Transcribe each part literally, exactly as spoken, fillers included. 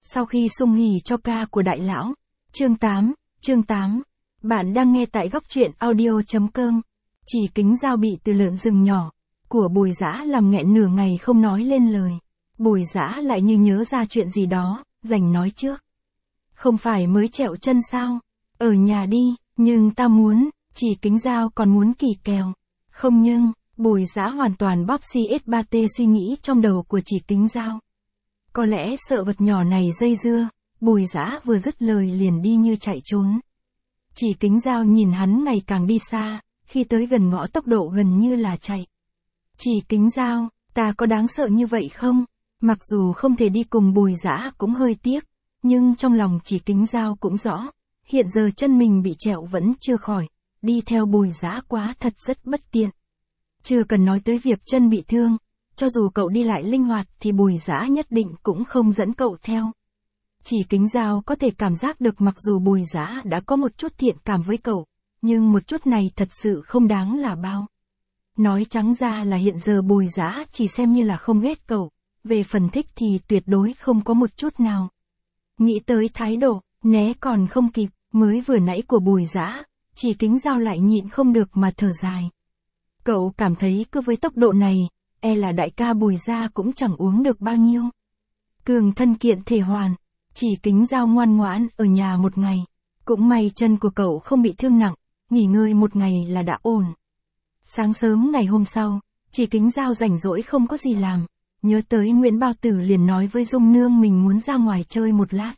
Sau khi sung hỉ cho ca của đại lão. Chương tám, chương tám. Bạn đang nghe tại góc truyện audio.com. Chỉ kính dao bị từ lợn rừng nhỏ của Bùi Dã làm nghẹn nửa ngày không nói lên lời. Bùi Dã lại như nhớ ra chuyện gì đó, rành nói trước. Không phải mới trẹo chân sao? Ở nhà đi, nhưng ta muốn, Chỉ Kính Dao còn muốn kỳ kèo. Không nhưng, Bùi Dã hoàn toàn bóp xê ét ba tê suy nghĩ trong đầu của Chỉ Kính Dao. Có lẽ sợ vật nhỏ này dây dưa, Bùi Dã vừa dứt lời liền đi như chạy trốn. Chỉ Kính Dao nhìn hắn ngày càng đi xa, khi tới gần ngõ tốc độ gần như là chạy. Chỉ Kính Dao, ta có đáng sợ như vậy không? Mặc dù không thể đi cùng Bùi Dã cũng hơi tiếc, nhưng trong lòng Chỉ Kính Dao cũng rõ, hiện giờ chân mình bị trẹo vẫn chưa khỏi, đi theo Bùi Dã quá thật rất bất tiện. Chưa cần nói tới việc chân bị thương, cho dù cậu đi lại linh hoạt thì Bùi Dã nhất định cũng không dẫn cậu theo. Chỉ Kính Dao có thể cảm giác được mặc dù Bùi Dã đã có một chút thiện cảm với cậu, nhưng một chút này thật sự không đáng là bao. Nói trắng ra là hiện giờ Bùi Dã chỉ xem như là không ghét cậu, về phần thích thì tuyệt đối không có một chút nào. Nghĩ tới thái độ, né còn không kịp, mới vừa nãy của Bùi Dã, Chỉ Kính Dao lại nhịn không được mà thở dài. Cậu cảm thấy cứ với tốc độ này, e là đại ca Bùi gia cũng chẳng uống được bao nhiêu. Cường thân kiện thể hoàn, Chỉ Kính Dao ngoan ngoãn ở nhà một ngày. Cũng may chân của cậu không bị thương nặng, nghỉ ngơi một ngày là đã ổn. Sáng sớm ngày hôm sau, Chỉ Kính Dao rảnh rỗi không có gì làm, nhớ tới Nguyễn Bao Tử liền nói với Dung Nương mình muốn ra ngoài chơi một lát.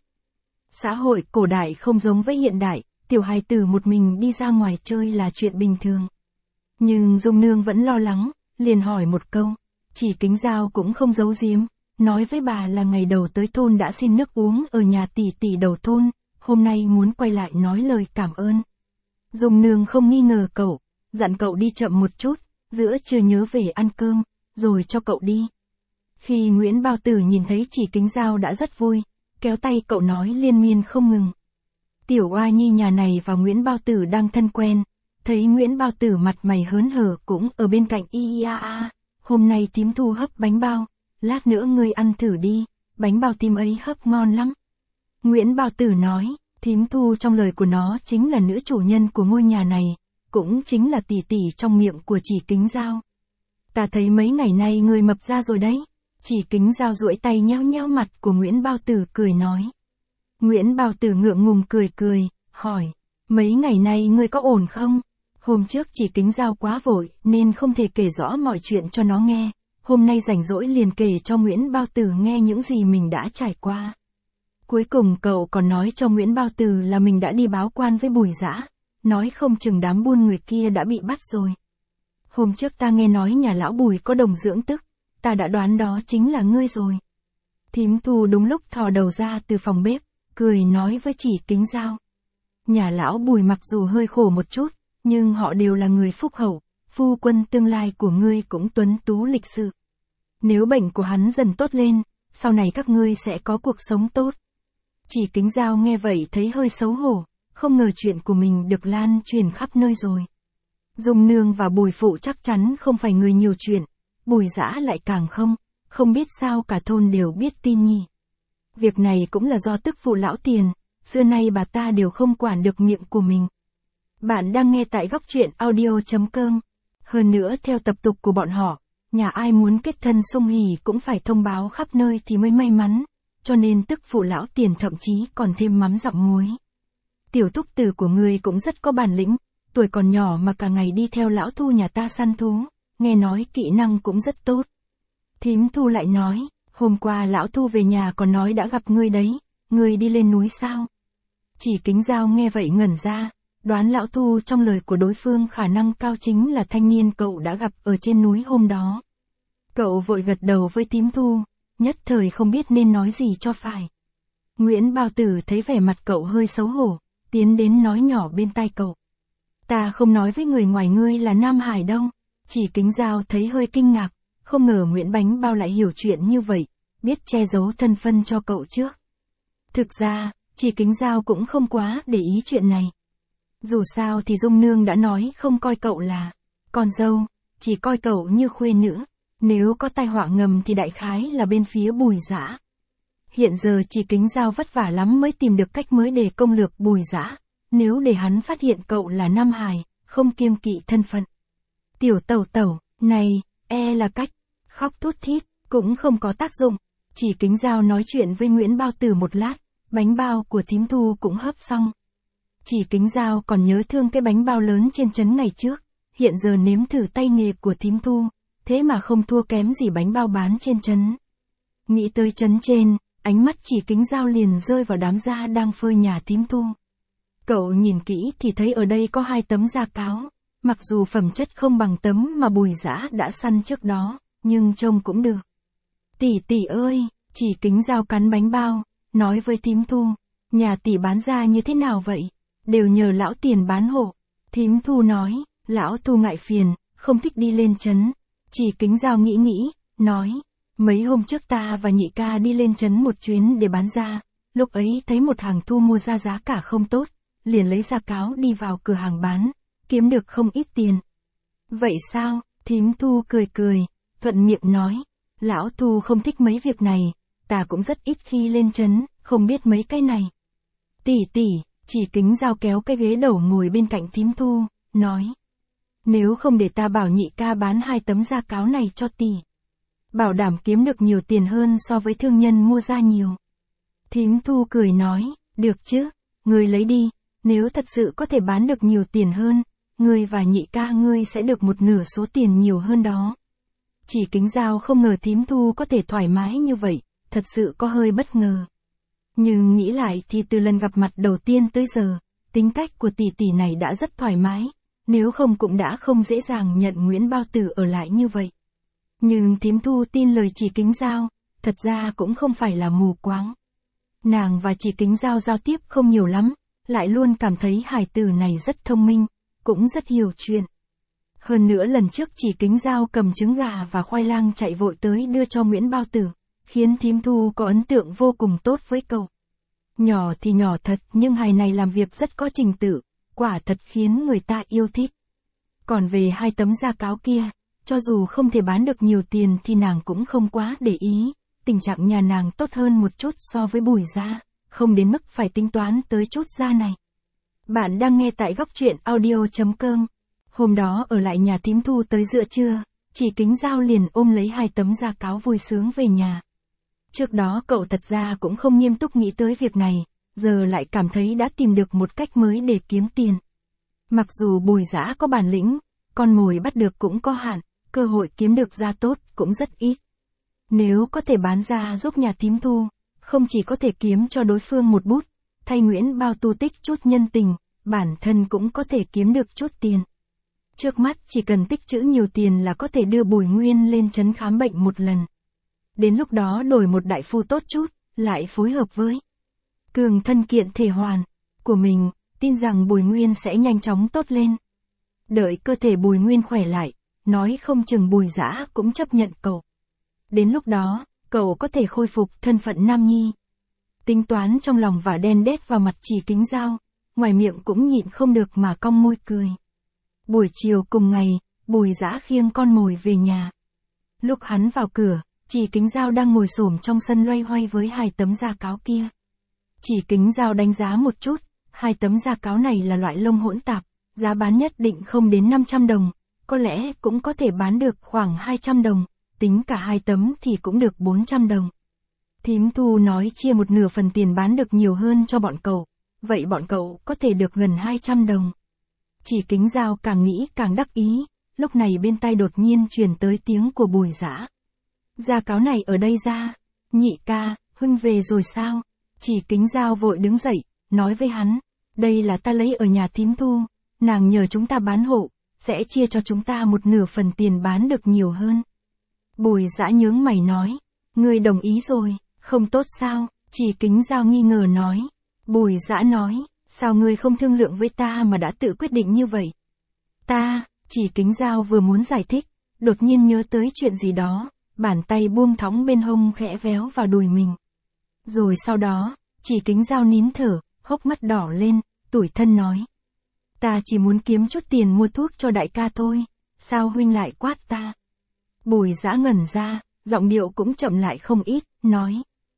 Xã hội cổ đại không giống với hiện đại, tiểu hài tử một mình đi ra ngoài chơi là chuyện bình thường. Nhưng Dung Nương vẫn lo lắng, liền hỏi một câu. Chỉ Kính Dao cũng không giấu giếm, nói với bà là ngày đầu tới thôn đã xin nước uống ở nhà tỷ tỷ đầu thôn, hôm nay muốn quay lại nói lời cảm ơn. Dung Nương không nghi ngờ cậu, dặn cậu đi chậm một chút, giữa trưa nhớ về ăn cơm, rồi cho cậu đi. Khi Nguyễn Bao Tử nhìn thấy Chỉ Kính Dao đã rất vui, kéo tay cậu nói liên miên không ngừng. Tiểu oa nhi nhà này và Nguyễn Bao Tử đang thân quen, thấy Nguyễn Bao Tử mặt mày hớn hở cũng ở bên cạnh y i a a, hôm nay thím Thu hấp bánh bao, lát nữa ngươi ăn thử đi, bánh bao thím ấy hấp ngon lắm. Nguyễn Bao Tử nói, thím Thu trong lời của nó chính là nữ chủ nhân của ngôi nhà này, cũng chính là tỷ tỷ trong miệng của Chỉ Kính Dao. Ta thấy mấy ngày nay ngươi mập ra rồi đấy. Chỉ Kính Dao duỗi tay nhéo nhéo mặt của Nguyễn Bao Tử cười nói. Nguyễn Bao Tử ngượng ngùng cười cười, hỏi, mấy ngày nay ngươi có ổn không? Hôm trước Chỉ Kính Dao quá vội nên không thể kể rõ mọi chuyện cho nó nghe, hôm nay rảnh rỗi liền kể cho Nguyễn Bao Tử nghe những gì mình đã trải qua. Cuối cùng cậu còn nói cho Nguyễn Bao Tử là mình đã đi báo quan với Bùi Dã, nói không chừng đám buôn người kia đã bị bắt rồi. Hôm trước ta nghe nói nhà lão Bùi có đồng dưỡng tức, ta đã đoán đó chính là ngươi rồi. Thím Thu đúng lúc thò đầu ra từ phòng bếp, cười nói với Chỉ Kính Dao. Nhà lão Bùi mặc dù hơi khổ một chút, nhưng họ đều là người phúc hậu, phu quân tương lai của ngươi cũng tuấn tú lịch sự. Nếu bệnh của hắn dần tốt lên, sau này các ngươi sẽ có cuộc sống tốt. Chỉ Kính Dao nghe vậy thấy hơi xấu hổ, không ngờ chuyện của mình được lan truyền khắp nơi rồi. Dung Nương và Bùi Phụ chắc chắn không phải người nhiều chuyện, Bùi Dã lại càng không, không biết sao cả thôn đều biết tin nhỉ. Việc này cũng là do tức phụ lão Tiền, xưa nay bà ta đều không quản được miệng của mình. Bạn đang nghe tại góc truyện audio.com. Hơn nữa theo tập tục của bọn họ, nhà ai muốn kết thân sung hỉ cũng phải thông báo khắp nơi thì mới may mắn, cho nên tức phụ lão Tiền thậm chí còn thêm mắm dặm muối. Tiểu thúc tử của ngươi cũng rất có bản lĩnh, tuổi còn nhỏ mà cả ngày đi theo lão Thu nhà ta săn thú, nghe nói kỹ năng cũng rất tốt. Thím Thu lại nói, hôm qua lão Thu về nhà còn nói đã gặp ngươi đấy, ngươi đi lên núi sao? Chỉ Kính Dao nghe vậy ngẩn ra, đoán lão Thu trong lời của đối phương khả năng cao chính là thanh niên cậu đã gặp ở trên núi hôm đó. Cậu vội gật đầu với thím Thu, nhất thời không biết nên nói gì cho phải. Nguyễn Bao Tử thấy vẻ mặt cậu hơi xấu hổ, tiến đến nói nhỏ bên tai cậu. Ta không nói với người ngoài ngươi là Nam Hải đâu. Chỉ Kính Dao thấy hơi kinh ngạc, không ngờ Nguyễn Bánh Bao lại hiểu chuyện như vậy, biết che giấu thân phân cho cậu trước. Thực ra, Chỉ Kính Dao cũng không quá để ý chuyện này. Dù sao thì Dung Nương đã nói không coi cậu là con dâu, chỉ coi cậu như khuê nữ, nếu có tai họa ngầm thì đại khái là bên phía Bùi Dã. Hiện giờ Chỉ Kính Dao vất vả lắm mới tìm được cách mới để công lược Bùi Dã. Nếu để hắn phát hiện cậu là Nam Hải, không kiêng kỵ thân phận. Tiểu tẩu tẩu, này, e là cách. Khóc thút thít, cũng không có tác dụng. Chỉ Kính Dao nói chuyện với Nguyễn Bao Tử một lát, bánh bao của thím Thu cũng hấp xong. Chỉ Kính Dao còn nhớ thương cái bánh bao lớn trên trấn ngày trước, hiện giờ nếm thử tay nghề của thím Thu, thế mà không thua kém gì bánh bao bán trên trấn. Nghĩ tới trấn trên, ánh mắt Chỉ Kính Dao liền rơi vào đám da đang phơi nhà thím Thu. Cậu nhìn kỹ thì thấy ở đây có hai tấm da cáo, mặc dù phẩm chất không bằng tấm mà Bùi Dã đã săn trước đó, nhưng trông cũng được. Tỷ tỷ ơi, Chỉ Kính Dao cắn bánh bao, nói với thím Thu, nhà tỷ bán da như thế nào vậy? Đều nhờ lão tiền bán hộ. Thím Thu nói, lão Thu ngại phiền, không thích đi lên trấn. Chỉ Kính Dao nghĩ nghĩ, nói, mấy hôm trước ta và nhị ca đi lên trấn một chuyến để bán da, lúc ấy thấy một hàng thu mua da giá cả không tốt, liền lấy da cáo đi vào cửa hàng bán, kiếm được không ít tiền. Vậy sao? Thím Thu cười cười, thuận miệng nói, lão Thu không thích mấy việc này, ta cũng rất ít khi lên trấn, không biết mấy cái này. Tỷ tỷ, Chỉ Kính Dao kéo cái ghế đầu ngồi bên cạnh thím Thu, nói, nếu không để ta bảo nhị ca bán hai tấm da cáo này cho tỷ, bảo đảm kiếm được nhiều tiền hơn so với thương nhân mua da nhiều. Thím Thu cười nói, được chứ, ngươi lấy đi, nếu thật sự có thể bán được nhiều tiền hơn, ngươi và nhị ca ngươi sẽ được một nửa số tiền nhiều hơn đó. Chỉ Kính Dao không ngờ thím Thu có thể thoải mái như vậy, thật sự có hơi bất ngờ. Nhưng nghĩ lại thì từ lần gặp mặt đầu tiên tới giờ, tính cách của tỷ tỷ này đã rất thoải mái, nếu không cũng đã không dễ dàng nhận Nguyễn Bao Tử ở lại như vậy. Nhưng thím Thu tin lời Chỉ Kính Dao, thật ra cũng không phải là mù quáng. Nàng và Chỉ Kính Dao giao tiếp không nhiều lắm, lại luôn cảm thấy hải tử này rất thông minh, cũng rất hiểu chuyện. Hơn nữa lần trước Chỉ Kính Dao cầm trứng gà và khoai lang chạy vội tới đưa cho Nguyễn Bao Tử, khiến thím Thu có ấn tượng vô cùng tốt với cậu. Nhỏ thì nhỏ thật nhưng hài này làm việc rất có trình tự, quả thật khiến người ta yêu thích. Còn về hai tấm da cáo kia, cho dù không thể bán được nhiều tiền thì nàng cũng không quá để ý, tình trạng nhà nàng tốt hơn một chút so với Bùi Dã, không đến mức phải tính toán tới chút da này. Bạn đang nghe tại góc truyện audio chấm com. Hôm đó ở lại nhà thím Thu tới giữa trưa, Chỉ Kính Dao liền ôm lấy hai tấm da cáo vui sướng về nhà. Trước đó cậu thật ra cũng không nghiêm túc nghĩ tới việc này, giờ lại cảm thấy đã tìm được một cách mới để kiếm tiền. Mặc dù Bùi Dã có bản lĩnh, con mồi bắt được cũng có hạn, cơ hội kiếm được da tốt cũng rất ít. Nếu có thể bán da giúp nhà thím Thu, không chỉ có thể kiếm cho đối phương một bút, thay Nguyễn Bao tu tích chút nhân tình, bản thân cũng có thể kiếm được chút tiền. Trước mắt chỉ cần tích trữ nhiều tiền là có thể đưa Bùi Nguyên lên trấn khám bệnh một lần. Đến lúc đó đổi một đại phu tốt chút, lại phối hợp với cường thân kiện thể hoàn của mình, tin rằng Bùi Nguyên sẽ nhanh chóng tốt lên. Đợi cơ thể Bùi Nguyên khỏe lại, nói không chừng Bùi Dã cũng chấp nhận cậu. Đến lúc đó, cậu có thể khôi phục thân phận nam nhi. Tính toán trong lòng và đen đét vào mặt Chỉ Kính Dao, ngoài miệng cũng nhịn không được mà cong môi cười. Buổi chiều cùng ngày, Bùi Dã khiêng con mồi về nhà. Lúc hắn vào cửa, Chỉ Kính Dao đang ngồi xổm trong sân loay hoay với hai tấm da cáo kia. Chỉ Kính Dao đánh giá một chút, hai tấm da cáo này là loại lông hỗn tạp, giá bán nhất định không đến năm trăm đồng, có lẽ cũng có thể bán được khoảng hai trăm đồng, tính cả hai tấm thì cũng được bốn trăm đồng. Thím Thu nói chia một nửa phần tiền bán được nhiều hơn cho bọn cậu, vậy bọn cậu có thể được gần hai trăm đồng. Chỉ Kính Dao càng nghĩ càng đắc ý, lúc này bên tai đột nhiên truyền tới tiếng của Bùi Dã. Da cáo này ở đây ra, nhị ca, huynh về rồi sao? Chỉ Kính Dao vội đứng dậy, nói với hắn, đây là ta lấy ở nhà thím Thu, nàng nhờ chúng ta bán hộ, sẽ chia cho chúng ta một nửa phần tiền bán được nhiều hơn. Bùi Dã nhướng mày nói, ngươi đồng ý rồi, không tốt sao? Chỉ Kính Dao nghi ngờ nói. Bùi Dã nói, sao ngươi không thương lượng với ta mà đã tự quyết định như vậy? Ta, Chỉ Kính Dao vừa muốn giải thích, đột nhiên nhớ tới chuyện gì đó, bàn tay buông thõng bên hông khẽ véo vào đùi mình. Rồi sau đó, Chỉ Kính Dao nín thở, hốc mắt đỏ lên, tủi thân nói. Ta chỉ muốn kiếm chút tiền mua thuốc cho đại ca thôi, sao huynh lại quát ta? Bùi Dã ngẩn ra, giọng điệu cũng chậm lại không ít, nói.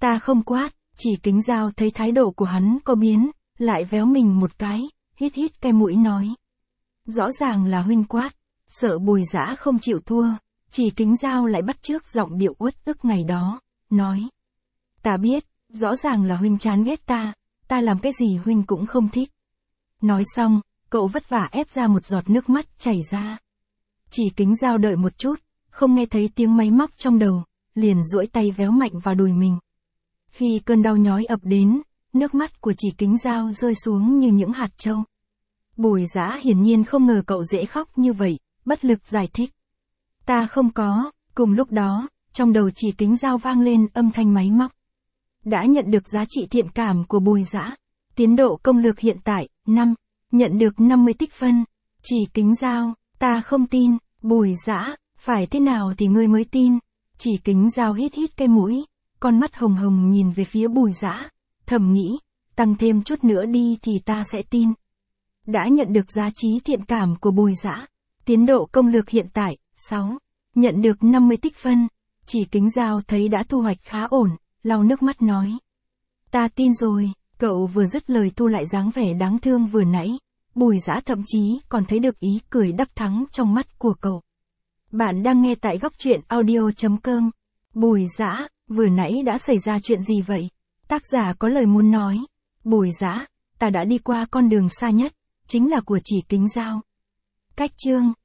Ta không quát, Chỉ Kính Dao thấy thái độ của hắn có biến, lại véo mình một cái, hít hít cái mũi nói. Rõ ràng là huynh quát, sợ Bùi Dã không chịu thua, Chỉ Kính Dao lại bắt chước giọng điệu uất ức ngày đó, nói. Ta biết, rõ ràng là huynh chán ghét ta, ta làm cái gì huynh cũng không thích. Nói xong, cậu vất vả ép ra một giọt nước mắt chảy ra. Chỉ Kính Dao đợi một chút, không nghe thấy tiếng máy móc trong đầu, liền duỗi tay véo mạnh vào đùi mình. Khi cơn đau nhói ập đến, nước mắt của Chỉ Kính Dao rơi xuống như những hạt châu. Bùi Dã hiển nhiên không ngờ cậu dễ khóc như vậy, bất lực giải thích. Ta không có, cùng lúc đó, trong đầu Chỉ Kính Dao vang lên âm thanh máy móc. Đã nhận được giá trị thiện cảm của Bùi Dã. Tiến độ công lược hiện tại, năm. Nhận được năm mươi tích phân. Chỉ Kính Dao, ta không tin. Bùi Dã, phải thế nào thì ngươi mới tin. Chỉ Kính Dao hít hít cái mũi, con mắt hồng hồng nhìn về phía Bùi Dã, thầm nghĩ, tăng thêm chút nữa đi thì ta sẽ tin. Đã nhận được giá trị thiện cảm của Bùi Dã. Tiến độ công lược hiện tại, sáu. Nhận được năm mươi tích phân. Chỉ Kính Dao thấy đã thu hoạch khá ổn, lau nước mắt nói. Ta tin rồi, cậu vừa dứt lời thu lại dáng vẻ đáng thương vừa nãy. Bùi Dã thậm chí còn thấy được ý cười đắc thắng trong mắt của cậu. Bạn đang nghe tại góc truyện audio chấm com. Bùi Dã, vừa nãy đã xảy ra chuyện gì vậy? Tác giả có lời muốn nói. Bùi Dã, ta đã đi qua con đường xa nhất, chính là của Chỉ Kính Dao. Cách chương